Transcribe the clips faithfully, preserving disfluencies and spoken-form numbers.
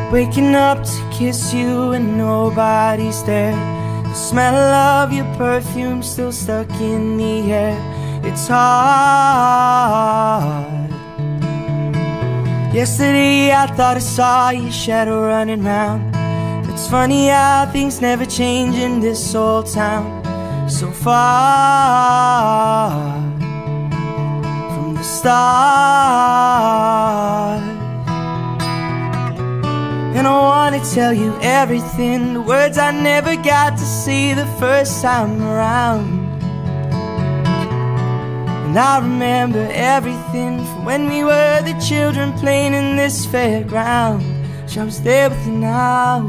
Waking up to kiss you and nobody's there. The smell of your perfume still stuck in the air. It's hard. Yesterday I thought I saw your shadow running round. It's funny how things never change in this old town. So far from the start. And I wanna tell you everything, the words I never got to say the first time around. And I remember everything from when we were the children playing in this fairground. Wish I was there with you now.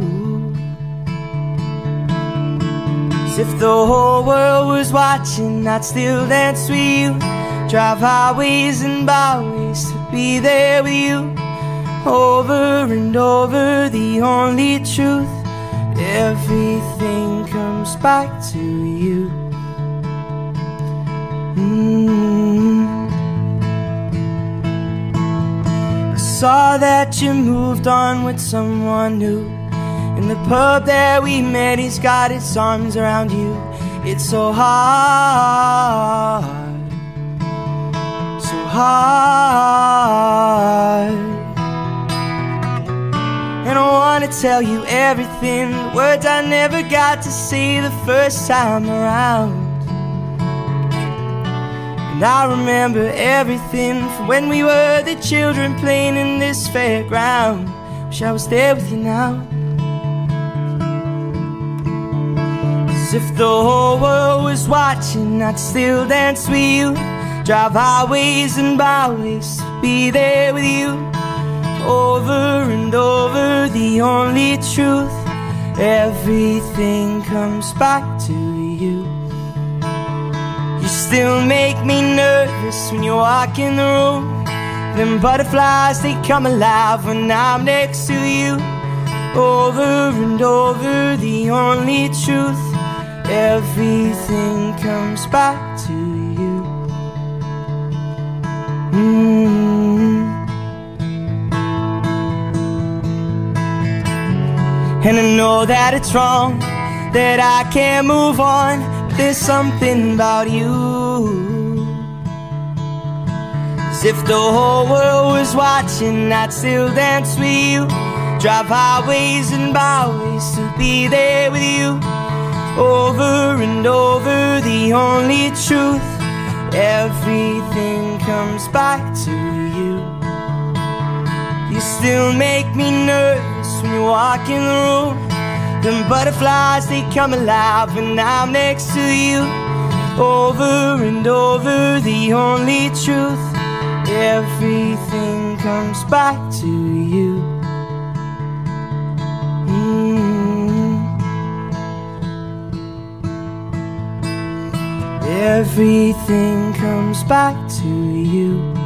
As if the whole world was watching, I'd still dance with you. Drive highways and byways to be there with you. Over and over, the only truth, everything comes back to you. mm. I saw that you moved on with someone new. In the pub that we met, he's got his arms around you. It's so hard, so hard. And I wanna tell you everything, the words I never got to say the first time around. And I remember everything from when we were the children playing in this fairground. Wish I was there with you now. As if the whole world was watching, I'd still dance with you. Drive highways and byways to be there with you. Over and over, the only truth, everything comes back to you. You still make me nervous when you walk in the room. Them butterflies, they come alive when I'm next to you. Over and over, the only truth, everything comes back to you. mm. And I know that it's wrong, that I can't move on, but there's something about you. As if the whole world was watching, I'd still dance with you. Drive highways and byways to be there with you. Over and over, the only truth, everything comes back to you. You still make me nervous when you walk in the room. Them butterflies, they come alive when I'm next to you. Over and over, the only truth, everything comes back to you. mm. Everything comes back to you.